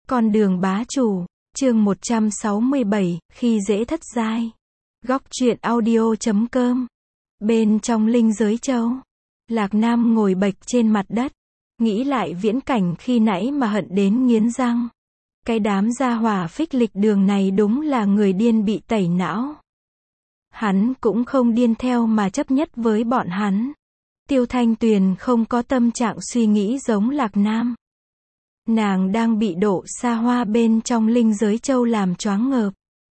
Con đường bá chủ, chương 167, khi dễ thất giai. Góc truyện audio.com. Bên trong linh giới châu, Lạc Nam ngồi bệch trên mặt đất, nghĩ lại viễn cảnh khi nãy mà hận đến nghiến răng. Cái đám gia hỏa phích lịch đường này đúng là người điên bị tẩy não. Hắn cũng không điên theo mà chấp nhất với bọn hắn. Tiêu Thanh Tuyền không có tâm trạng suy nghĩ giống Lạc Nam. Nàng đang bị độ xa hoa bên trong linh giới châu làm choáng ngợp.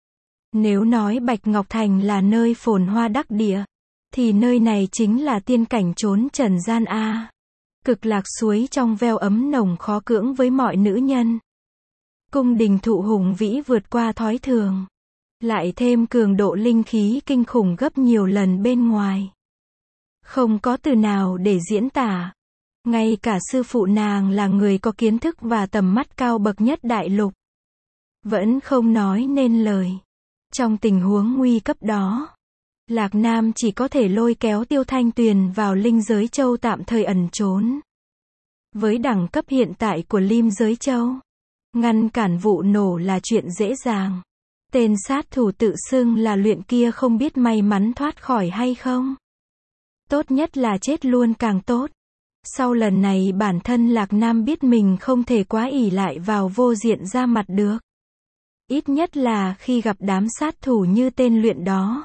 Nếu nói Bạch Ngọc Thành là nơi phồn hoa đắc địa, thì nơi này chính là tiên cảnh trốn trần gian a. Cực lạc suối trong veo ấm nồng khó cưỡng với mọi nữ nhân. Cung đình thụ hùng vĩ vượt qua thói thường. Lại thêm cường độ linh khí kinh khủng gấp nhiều lần bên ngoài. Không có từ nào để diễn tả. Ngay cả sư phụ nàng là người có kiến thức và tầm mắt cao bậc nhất đại lục, vẫn không nói nên lời. Trong tình huống nguy cấp đó, Lạc Nam chỉ có thể lôi kéo Tiêu Thanh Tuyền vào linh giới châu tạm thời ẩn trốn. Với đẳng cấp hiện tại của linh giới châu, ngăn cản vụ nổ là chuyện dễ dàng. Tên sát thủ tự xưng là luyện kia không biết may mắn thoát khỏi hay không. Tốt nhất là chết luôn càng tốt. Sau lần này bản thân Lạc Nam biết mình không thể quá ỷ lại vào vô diện ra mặt được. Ít nhất là khi gặp đám sát thủ như tên luyện đó.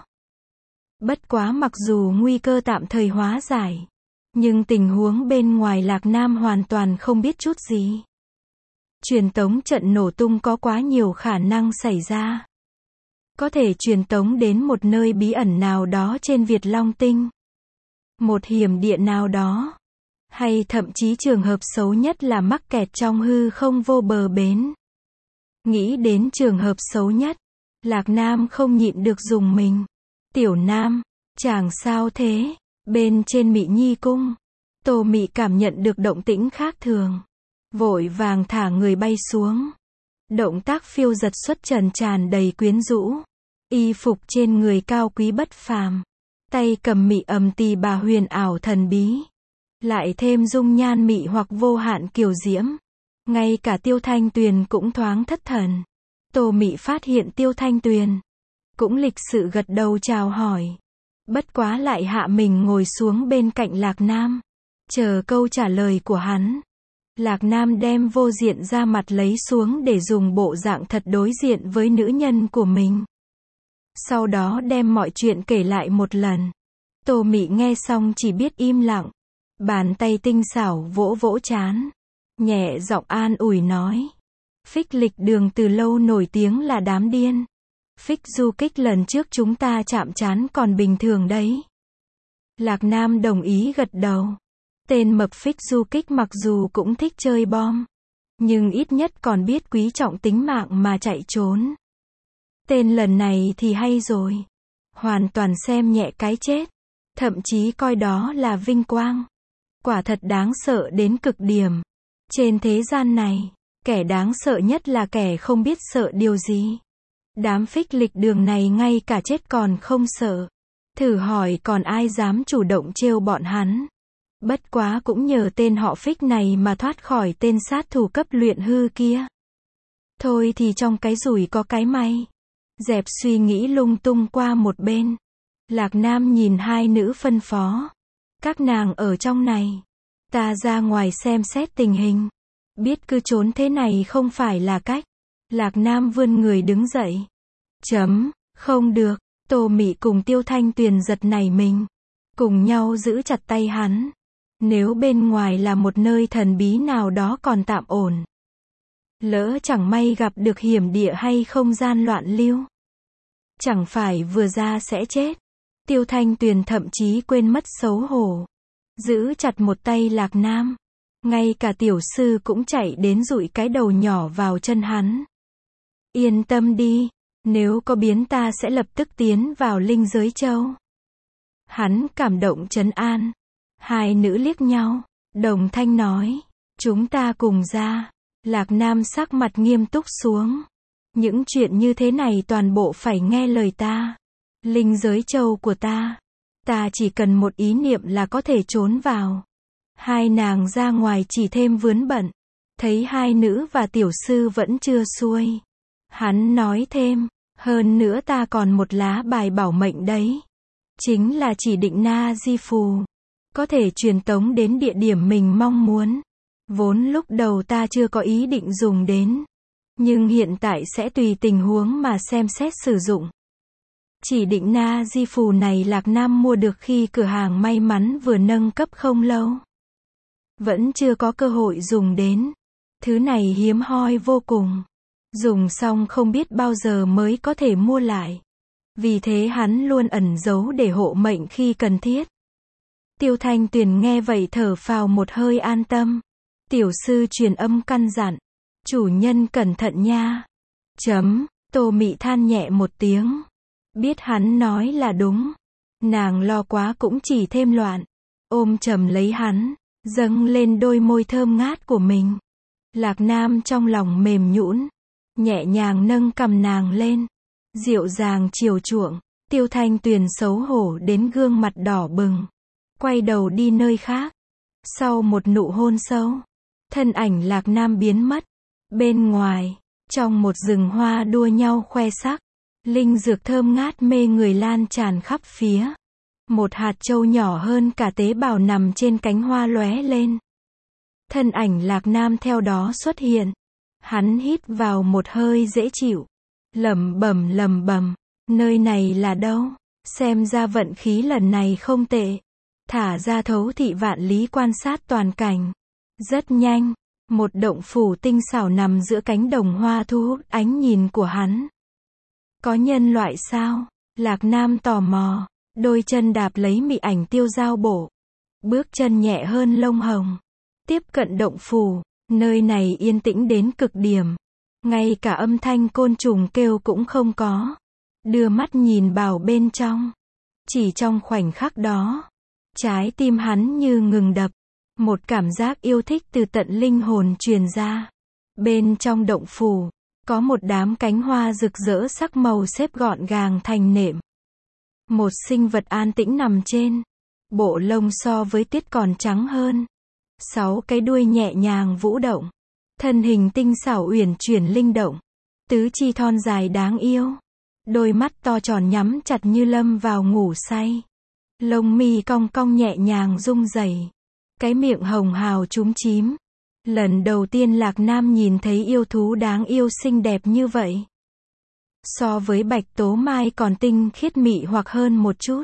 Bất quá mặc dù nguy cơ tạm thời hóa giải, nhưng tình huống bên ngoài Lạc Nam hoàn toàn không biết chút gì. Truyền tống trận nổ tung có quá nhiều khả năng xảy ra. Có thể truyền tống đến một nơi bí ẩn nào đó trên Việt Long Tinh. Một hiểm địa nào đó. Hay thậm chí trường hợp xấu nhất là mắc kẹt trong hư không vô bờ bến. Nghĩ đến trường hợp xấu nhất, Lạc Nam không nhịn được dùng mình. Tiểu Nam, chàng sao thế? Bên trên Mị Nhi cung, Tô Mị cảm nhận được động tĩnh khác thường. Vội vàng thả người bay xuống. Động tác phiêu giật xuất trần tràn đầy quyến rũ. Y phục trên người cao quý bất phàm. Tay cầm mị tỳ bà huyền ảo thần bí. Lại thêm dung nhan mị hoặc vô hạn kiều diễm. Ngay cả Tiêu Thanh Tuyền cũng thoáng thất thần. Tô Mị phát hiện Tiêu Thanh Tuyền, cũng lịch sự gật đầu chào hỏi. Bất quá lại hạ mình ngồi xuống bên cạnh Lạc Nam, chờ câu trả lời của hắn. Lạc Nam đem vô diện ra mặt lấy xuống để dùng bộ dạng thật đối diện với nữ nhân của mình. Sau đó đem mọi chuyện kể lại một lần. Tô Mị nghe xong chỉ biết im lặng. Bàn tay tinh xảo vỗ vỗ trán, nhẹ giọng an ủi nói. Phích lịch đường từ lâu nổi tiếng là đám điên. Phích du kích lần trước chúng ta chạm trán còn bình thường đấy. Lạc Nam đồng ý gật đầu. Tên mập phích du kích mặc dù cũng thích chơi bom, nhưng ít nhất còn biết quý trọng tính mạng mà chạy trốn. Tên lần này thì hay rồi. Hoàn toàn xem nhẹ cái chết. Thậm chí coi đó là vinh quang. Quả thật đáng sợ đến cực điểm. Trên thế gian này, kẻ đáng sợ nhất là kẻ không biết sợ điều gì. Đám phích lịch đường này ngay cả chết còn không sợ. Thử hỏi còn ai dám chủ động trêu bọn hắn. Bất quá cũng nhờ tên họ phích này mà thoát khỏi tên sát thủ cấp luyện hư kia. Thôi thì trong cái rủi có cái may. Dẹp suy nghĩ lung tung qua một bên. Lạc Nam nhìn hai nữ phân phó. Các nàng ở trong này. Ta ra ngoài xem xét tình hình. Biết cứ trốn thế này không phải là cách. Lạc Nam vươn người đứng dậy. Không được. Tô Mị cùng Tiêu Thanh Tuyền giật nảy mình. Cùng nhau giữ chặt tay hắn. Nếu bên ngoài là một nơi thần bí nào đó còn tạm ổn. Lỡ chẳng may gặp được hiểm địa hay không gian loạn lưu. Chẳng phải vừa ra sẽ chết. Tiêu Thanh Tuyền thậm chí quên mất xấu hổ. Giữ chặt một tay Lạc Nam. Ngay cả tiểu sư cũng chạy đến dụi cái đầu nhỏ vào chân hắn. Yên tâm đi. Nếu có biến ta sẽ lập tức tiến vào linh giới châu. Hắn cảm động trấn an. Hai nữ liếc nhau. Đồng thanh nói. Chúng ta cùng ra. Lạc Nam sắc mặt nghiêm túc xuống. Những chuyện như thế này toàn bộ phải nghe lời ta. Linh giới châu của ta. Ta chỉ cần một ý niệm là có thể trốn vào. Hai nàng ra ngoài chỉ thêm vướng bận. Thấy hai nữ và tiểu sư vẫn chưa xuôi. Hắn nói thêm, hơn nữa ta còn một lá bài bảo mệnh đấy. Chính là chỉ định na di phù. Có thể truyền tống đến địa điểm mình mong muốn. Vốn lúc đầu ta chưa có ý định dùng đến. Nhưng hiện tại sẽ tùy tình huống mà xem xét sử dụng. Chỉ định na di phù này Lạc Nam mua được khi cửa hàng may mắn vừa nâng cấp không lâu. Vẫn chưa có cơ hội dùng đến. Thứ này hiếm hoi vô cùng. Dùng xong không biết bao giờ mới có thể mua lại. Vì thế hắn luôn ẩn giấu để hộ mệnh khi cần thiết. Tiêu Thanh Tuyền nghe vậy thở phào một hơi an tâm. Tiểu sư truyền âm căn dặn. Chủ nhân cẩn thận nha. Tô Mị than nhẹ một tiếng. Biết hắn nói là đúng. Nàng lo quá cũng chỉ thêm loạn. Ôm chầm lấy hắn, dâng lên đôi môi thơm ngát của mình. Lạc Nam trong lòng mềm nhũn, nhẹ nhàng nâng cằm nàng lên, dịu dàng chiều chuộng. Tiêu Thanh Tuyền xấu hổ đến gương mặt đỏ bừng, quay đầu đi nơi khác. Sau một nụ hôn sâu, thân ảnh Lạc Nam biến mất. Bên ngoài, trong một rừng hoa đua nhau khoe sắc, linh dược thơm ngát mê người lan tràn khắp phía. Một hạt châu nhỏ hơn cả tế bào nằm trên cánh hoa lóe lên. Thân ảnh Lạc Nam theo đó xuất hiện. Hắn hít vào một hơi dễ chịu. Lẩm bẩm, nơi này là đâu? Xem ra vận khí lần này không tệ. Thả ra thấu thị vạn lý quan sát toàn cảnh. Rất nhanh, một động phủ tinh xảo nằm giữa cánh đồng hoa thu hút ánh nhìn của hắn. Có nhân loại sao? Lạc Nam tò mò, đôi chân đạp lấy mị ảnh tiêu dao bổ. Bước chân nhẹ hơn lông hồng. Tiếp cận động phủ, nơi này yên tĩnh đến cực điểm. Ngay cả âm thanh côn trùng kêu cũng không có. Đưa mắt nhìn vào bên trong. Chỉ trong khoảnh khắc đó, trái tim hắn như ngừng đập. Một cảm giác yêu thích từ tận linh hồn truyền ra. Bên trong động phủ, có một đám cánh hoa rực rỡ sắc màu xếp gọn gàng thành nệm. Một sinh vật an tĩnh nằm trên. Bộ lông so với tiết còn trắng hơn. 6 cái đuôi nhẹ nhàng vũ động. Thân hình tinh xảo uyển chuyển linh động. Tứ chi thon dài đáng yêu. Đôi mắt to tròn nhắm chặt như lâm vào ngủ say. Lông mi cong cong nhẹ nhàng rung rẩy. Cái miệng hồng hào chúm chím. Lần đầu tiên Lạc Nam nhìn thấy yêu thú đáng yêu xinh đẹp như vậy. So với Bạch Tố Mai còn tinh khiết mị hoặc hơn một chút.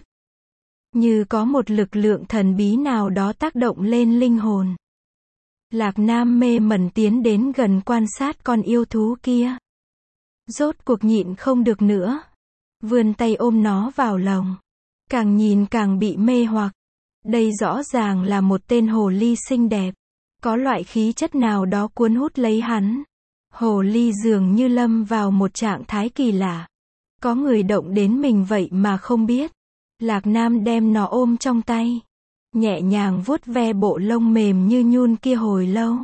Như có một lực lượng thần bí nào đó tác động lên linh hồn. Lạc Nam mê mẩn tiến đến gần quan sát con yêu thú kia. Rốt cuộc nhịn không được nữa. Vươn tay ôm nó vào lòng. Càng nhìn càng bị mê hoặc. Đây rõ ràng là một tên hồ ly xinh đẹp. Có loại khí chất nào đó cuốn hút lấy hắn. Hồ ly dường như lâm vào một trạng thái kỳ lạ. Có người động đến mình vậy mà không biết. Lạc Nam đem nó ôm trong tay. Nhẹ nhàng vuốt ve bộ lông mềm như nhun kia hồi lâu.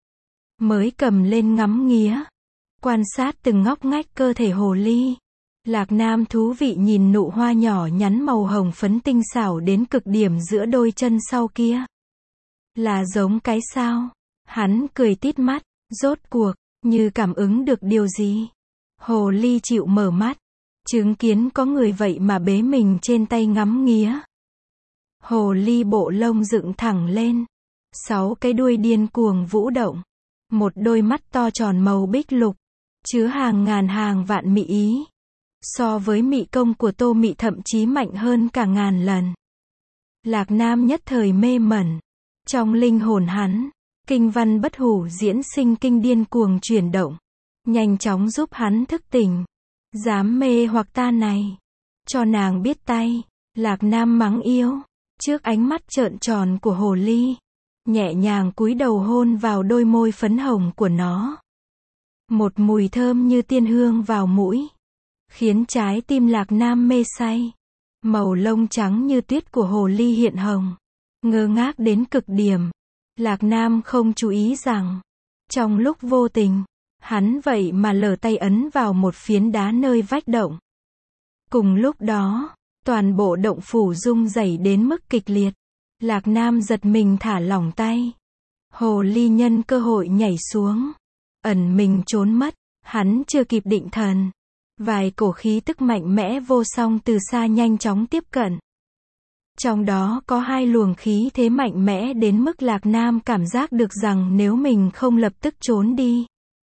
Mới cầm lên ngắm nghía. Quan sát từng ngóc ngách cơ thể hồ ly. Lạc Nam thú vị nhìn nụ hoa nhỏ nhắn màu hồng phấn tinh xảo đến cực điểm giữa đôi chân sau kia. Là giống cái sao? Hắn cười tít mắt, rốt cuộc, như cảm ứng được điều gì. Hồ ly chịu mở mắt. Chứng kiến có người vậy mà bế mình trên tay ngắm nghía. Hồ ly bộ lông dựng thẳng lên. 6 cái đuôi điên cuồng vũ động. Một đôi mắt to tròn màu bích lục. Chứa hàng ngàn hàng vạn mị ý. So với mị công của Tô Mị thậm chí mạnh hơn cả ngàn lần. Lạc Nam nhất thời mê mẩn. Trong linh hồn hắn, kinh văn bất hủ diễn sinh kinh điên cuồng chuyển động. Nhanh chóng giúp hắn thức tỉnh. Dám mê hoặc ta này. Cho nàng biết tay. Lạc Nam mắng yêu. Trước ánh mắt trợn tròn của hồ ly. Nhẹ nhàng cúi đầu hôn vào đôi môi phấn hồng của nó. Một mùi thơm như tiên hương vào mũi. Khiến trái tim Lạc Nam mê say. Màu lông trắng như tuyết của hồ ly hiện hồng. Ngơ ngác đến cực điểm. Lạc Nam không chú ý rằng. Trong lúc vô tình. Hắn vậy mà lờ tay ấn vào một phiến đá nơi vách động. Cùng lúc đó, toàn bộ động phủ rung rẩy đến mức kịch liệt. Lạc Nam giật mình thả lỏng tay. Hồ ly nhân cơ hội nhảy xuống, ẩn mình trốn mất, hắn chưa kịp định thần. Vài cổ khí tức mạnh mẽ vô song từ xa nhanh chóng tiếp cận. Trong đó có hai luồng khí thế mạnh mẽ đến mức Lạc Nam cảm giác được rằng nếu mình không lập tức trốn đi,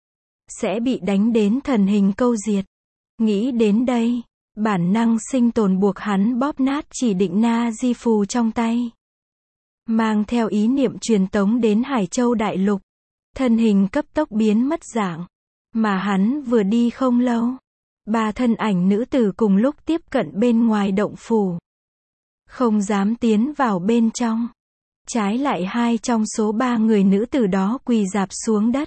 sẽ bị đánh đến thần hình câu diệt. Nghĩ đến đây, bản năng sinh tồn buộc hắn bóp nát chỉ định na di phù trong tay. Mang theo ý niệm truyền tống đến Hải Châu Đại Lục. Thân hình cấp tốc biến mất dạng. Mà hắn vừa đi không lâu, ba thân ảnh nữ tử cùng lúc tiếp cận bên ngoài động phủ. Không dám tiến vào bên trong. Trái lại hai trong số ba người nữ tử đó quỳ rạp xuống đất.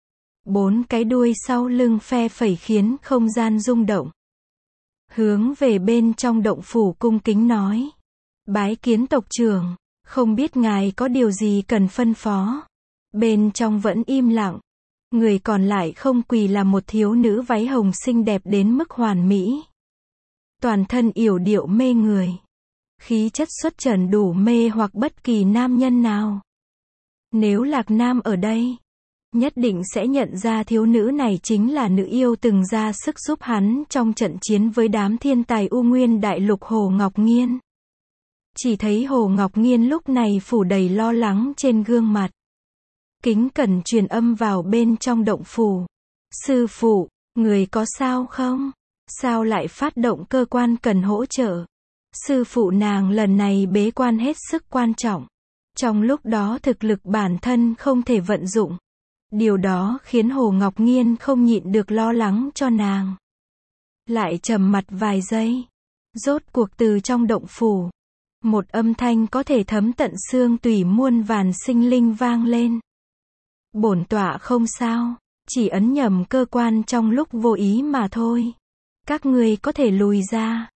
Bốn cái đuôi sau lưng phe phẩy khiến không gian rung động. Hướng về bên trong động phủ cung kính nói. Bái kiến tộc trưởng, không biết ngài có điều gì cần phân phó. Bên trong vẫn im lặng. Người còn lại không quỳ là một thiếu nữ váy hồng xinh đẹp đến mức hoàn mỹ. Toàn thân yểu điệu mê người. Khí chất xuất trần đủ mê hoặc bất kỳ nam nhân nào. Nếu Lạc Nam ở đây, nhất định sẽ nhận ra thiếu nữ này chính là nữ yêu từng ra sức giúp hắn trong trận chiến với đám thiên tài U Nguyên Đại Lục Hồ Ngọc Nghiên. Chỉ thấy Hồ Ngọc Nghiên lúc này phủ đầy lo lắng trên gương mặt. Kính cẩn truyền âm vào bên trong động phủ. Sư phụ, người có sao không? Sao lại phát động cơ quan cần hỗ trợ? Sư phụ nàng lần này bế quan hết sức quan trọng. Trong lúc đó thực lực bản thân không thể vận dụng. Điều đó khiến Hồ Ngọc Nghiên không nhịn được lo lắng cho nàng. Lại trầm mặt vài giây. Rốt cuộc từ trong động phủ, một âm thanh có thể thấm tận xương tủy muôn vàn sinh linh vang lên. Bổn tọa không sao, chỉ ấn nhầm cơ quan trong lúc vô ý mà thôi. Các ngươi có thể lùi ra.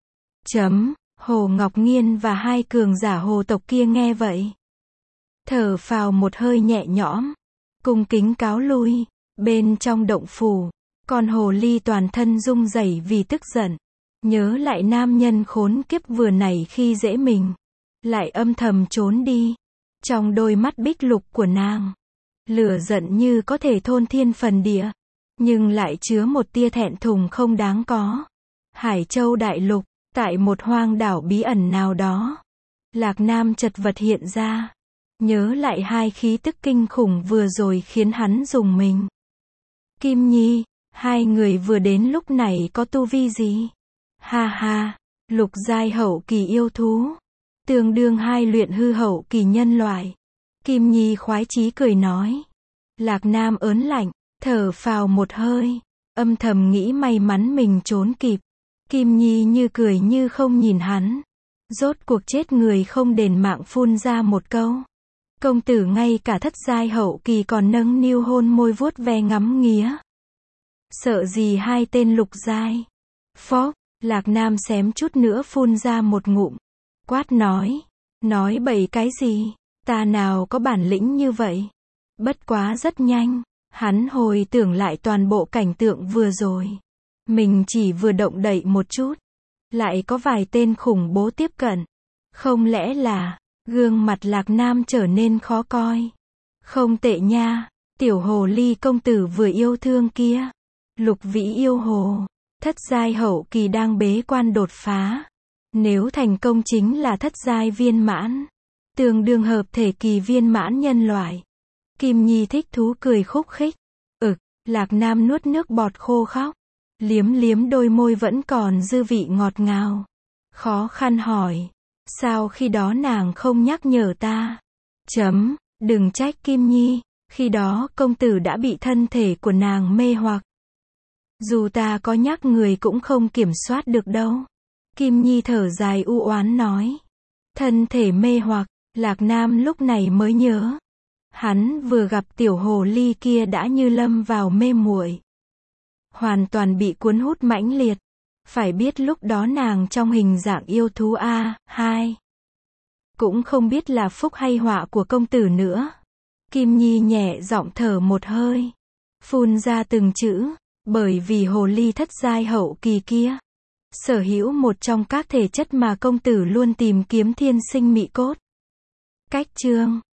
Hồ Ngọc Nghiên và hai cường giả hồ tộc kia nghe vậy, thở phào một hơi nhẹ nhõm, cung kính cáo lui. Bên trong động phủ, con hồ ly toàn thân rung rẩy vì tức giận, nhớ lại nam nhân khốn kiếp vừa nãy khi dễ mình, lại âm thầm trốn đi. Trong đôi mắt bích lục của nàng, lửa giận như có thể thôn thiên phần địa, nhưng lại chứa một tia thẹn thùng không đáng có. Hải Châu Đại Lục, tại một hoang đảo bí ẩn nào đó, Lạc Nam chật vật hiện ra, nhớ lại hai khí tức kinh khủng vừa rồi khiến hắn rùng mình. Kim Nhi, hai người vừa đến lúc này có tu vi gì? Ha ha, lục giai hậu kỳ yêu thú, tương đương hai luyện hư hậu kỳ nhân loại. Kim Nhi khoái chí cười nói. Lạc Nam ớn lạnh, thở phào một hơi, âm thầm nghĩ may mắn mình trốn kịp. Kim Nhi như cười như không nhìn hắn. Rốt cuộc chết người không đền mạng phun ra một câu. Công tử ngay cả thất giai hậu kỳ còn nâng niu hôn môi vuốt ve ngắm nghía. Sợ gì hai tên lục giai? Phó, Lạc Nam xém chút nữa phun ra một ngụm. Quát nói bậy cái gì? Ta nào có bản lĩnh như vậy? Bất quá rất nhanh, hắn hồi tưởng lại toàn bộ cảnh tượng vừa rồi. Mình chỉ vừa động đậy một chút, lại có vài tên khủng bố tiếp cận. Không lẽ là, gương mặt Lạc Nam trở nên khó coi. Không tệ nha, tiểu hồ ly công tử vừa yêu thương kia. Lục vĩ yêu hồ, thất giai hậu kỳ đang bế quan đột phá. Nếu thành công chính là thất giai viên mãn, tương đương hợp thể kỳ viên mãn nhân loại. Kim Nhi thích thú cười khúc khích. Lạc Nam nuốt nước bọt khô khóc. Liếm liếm đôi môi vẫn còn dư vị ngọt ngào. Khó khăn hỏi. Sao khi đó nàng không nhắc nhở ta? Đừng trách Kim Nhi. Khi đó công tử đã bị thân thể của nàng mê hoặc. Dù ta có nhắc người cũng không kiểm soát được đâu. Kim Nhi thở dài u oán nói. Thân thể mê hoặc, Lạc Nam lúc này mới nhớ. Hắn vừa gặp tiểu hồ ly kia đã như lâm vào mê muội. Hoàn toàn bị cuốn hút mãnh liệt. Phải biết lúc đó nàng trong hình dạng yêu thú A2. Cũng không biết là phúc hay họa của công tử nữa. Kim Nhi nhẹ giọng thở một hơi, phun ra từng chữ. Bởi vì hồ ly thất giai hậu kỳ kia sở hữu một trong các thể chất mà công tử luôn tìm kiếm, thiên sinh mị cốt. Cách chương